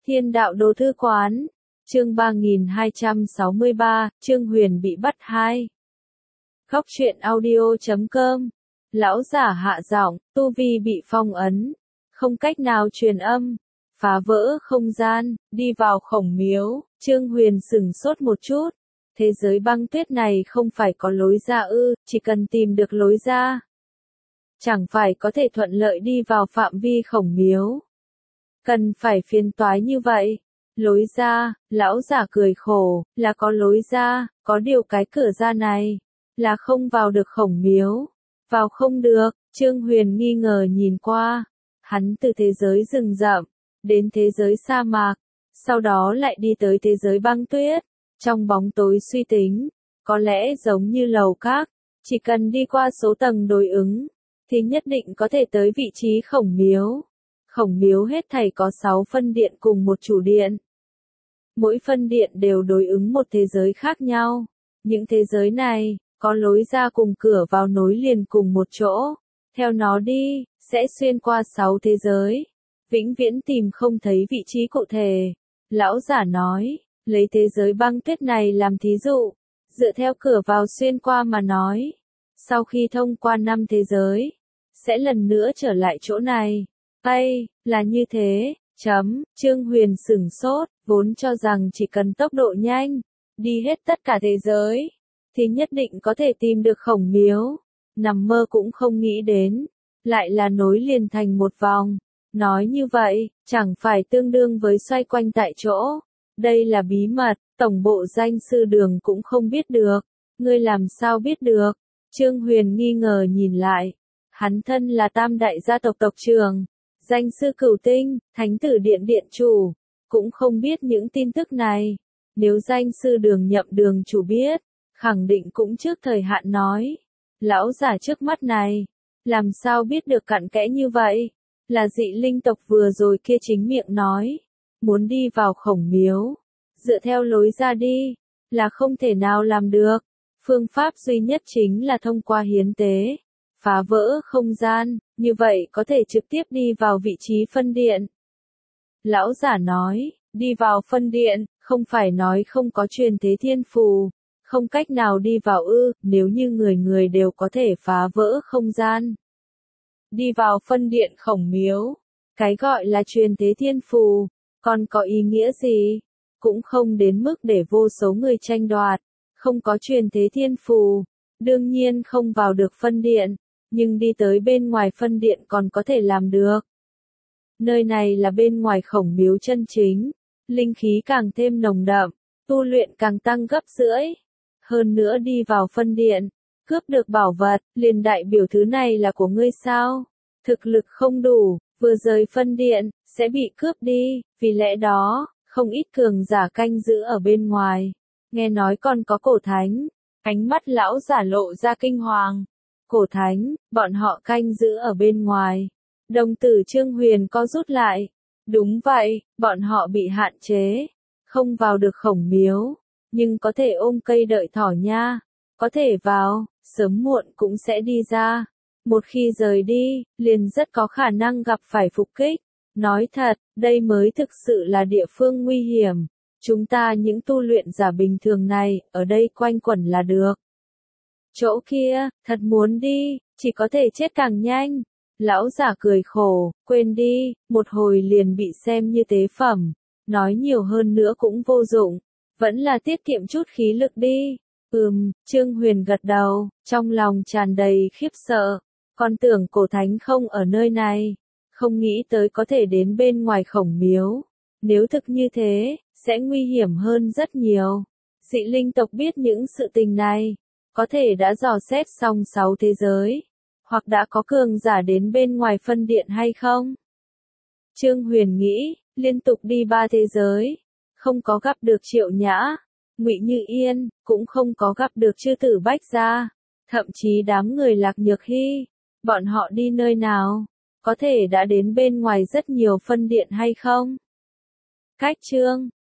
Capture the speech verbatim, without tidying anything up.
Thiên đạo đồ thư quán, chương ba nghìn hai trăm sáu mươi ba, Trương Huyền bị bắt hai. Khóc chuyện audio chấm com, lão giả hạ giọng, tu vi bị phong ấn, không cách nào truyền âm, phá vỡ không gian, đi vào khổng miếu. Trương Huyền sửng sốt một chút, thế giới băng tuyết này không phải có lối ra ư, chỉ cần tìm được lối ra, chẳng phải có thể thuận lợi đi vào phạm vi khổng miếu. Cần phải phiền toái như vậy. Lối ra, lão giả cười khổ, là có lối ra, có điều cái cửa ra này, là không vào được khổng miếu. Vào không được, Trương Huyền nghi ngờ nhìn qua. Hắn từ thế giới rừng rậm, đến thế giới sa mạc, sau đó lại đi tới thế giới băng tuyết. Trong bóng tối suy tính, có lẽ giống như lầu các, chỉ cần đi qua số tầng đối ứng, thì nhất định có thể tới vị trí khổng miếu. Khổng miếu hết thảy có sáu phân điện cùng một chủ điện. Mỗi phân điện đều đối ứng một thế giới khác nhau. Những thế giới này, có lối ra cùng cửa vào nối liền cùng một chỗ. Theo nó đi, sẽ xuyên qua sáu thế giới. Vĩnh viễn tìm không thấy vị trí cụ thể. Lão giả nói, lấy thế giới băng tuyết này làm thí dụ. Dựa theo cửa vào xuyên qua mà nói. Sau khi thông qua năm thế giới, sẽ lần nữa trở lại chỗ này. Ây, là như thế, chấm, Trương Huyền sửng sốt, vốn cho rằng chỉ cần tốc độ nhanh, đi hết tất cả thế giới, thì nhất định có thể tìm được khổng miếu. Nằm mơ cũng không nghĩ đến, lại là nối liền thành một vòng. Nói như vậy, chẳng phải tương đương với xoay quanh tại chỗ. Đây là bí mật, tổng bộ danh sư đường cũng không biết được. Ngươi làm sao biết được? Trương Huyền nghi ngờ nhìn lại. Hắn thân là tam đại gia tộc tộc trưởng. Danh sư Cửu Tinh, Thánh tử điện điện chủ, cũng không biết những tin tức này. Nếu danh sư đường nhậm đường chủ biết, khẳng định cũng trước thời hạn nói. Lão giả trước mắt này, làm sao biết được cặn kẽ như vậy? Là dị linh tộc vừa rồi kia chính miệng nói, muốn đi vào khổng miếu, dựa theo lối ra đi, là không thể nào làm được. Phương pháp duy nhất chính là thông qua hiến tế, phá vỡ không gian, như vậy có thể trực tiếp đi vào vị trí phân điện. Lão giả nói, đi vào phân điện, không phải nói không có truyền thế thiên phù, không cách nào đi vào ư, nếu như người người đều có thể phá vỡ không gian. Đi vào phân điện khổng miếu, cái gọi là truyền thế thiên phù, còn có ý nghĩa gì? Cũng không đến mức để vô số người tranh đoạt, không có truyền thế thiên phù, đương nhiên không vào được phân điện. Nhưng đi tới bên ngoài phân điện còn có thể làm được. Nơi này là bên ngoài khổng miếu chân chính, linh khí càng thêm nồng đậm, tu luyện càng tăng gấp rưỡi. Hơn nữa đi vào phân điện, cướp được bảo vật, liền đại biểu thứ này là của ngươi sao? Thực lực không đủ, vừa rời phân điện, sẽ bị cướp đi, vì lẽ đó, không ít cường giả canh giữ ở bên ngoài. Nghe nói còn có cổ thánh, ánh mắt lão giả lộ ra kinh hoàng. Cổ thánh, bọn họ canh giữ ở bên ngoài. Đồng tử Trương Huyền co rút lại. Đúng vậy, bọn họ bị hạn chế, không vào được khổng miếu, nhưng có thể ôm cây đợi thỏ nha, có thể vào, sớm muộn cũng sẽ đi ra. Một khi rời đi, liền rất có khả năng gặp phải phục kích. Nói thật, đây mới thực sự là địa phương nguy hiểm. Chúng ta những tu luyện giả bình thường này, ở đây quanh quẩn là được. Chỗ kia, thật muốn đi, chỉ có thể chết càng nhanh. Lão giả cười khổ, quên đi, một hồi liền bị xem như tế phẩm. Nói nhiều hơn nữa cũng vô dụng, vẫn là tiết kiệm chút khí lực đi. Ừm, Trương Huyền gật đầu, trong lòng tràn đầy khiếp sợ. Con tưởng cổ thánh không ở nơi này, không nghĩ tới có thể đến bên ngoài khổng miếu. Nếu thực như thế, sẽ nguy hiểm hơn rất nhiều. Dị linh tộc biết những sự tình này, có thể đã dò xét xong sáu thế giới, hoặc đã có cường giả đến bên ngoài phân điện hay không? Trương Huyền nghĩ, liên tục đi ba thế giới, không có gặp được Triệu Nhã, Ngụy Như Yên, cũng không có gặp được Chư Tử Bách Gia, thậm chí đám người Lạc Nhược Hy, bọn họ đi nơi nào? Có thể đã đến bên ngoài rất nhiều phân điện hay không? Cách chương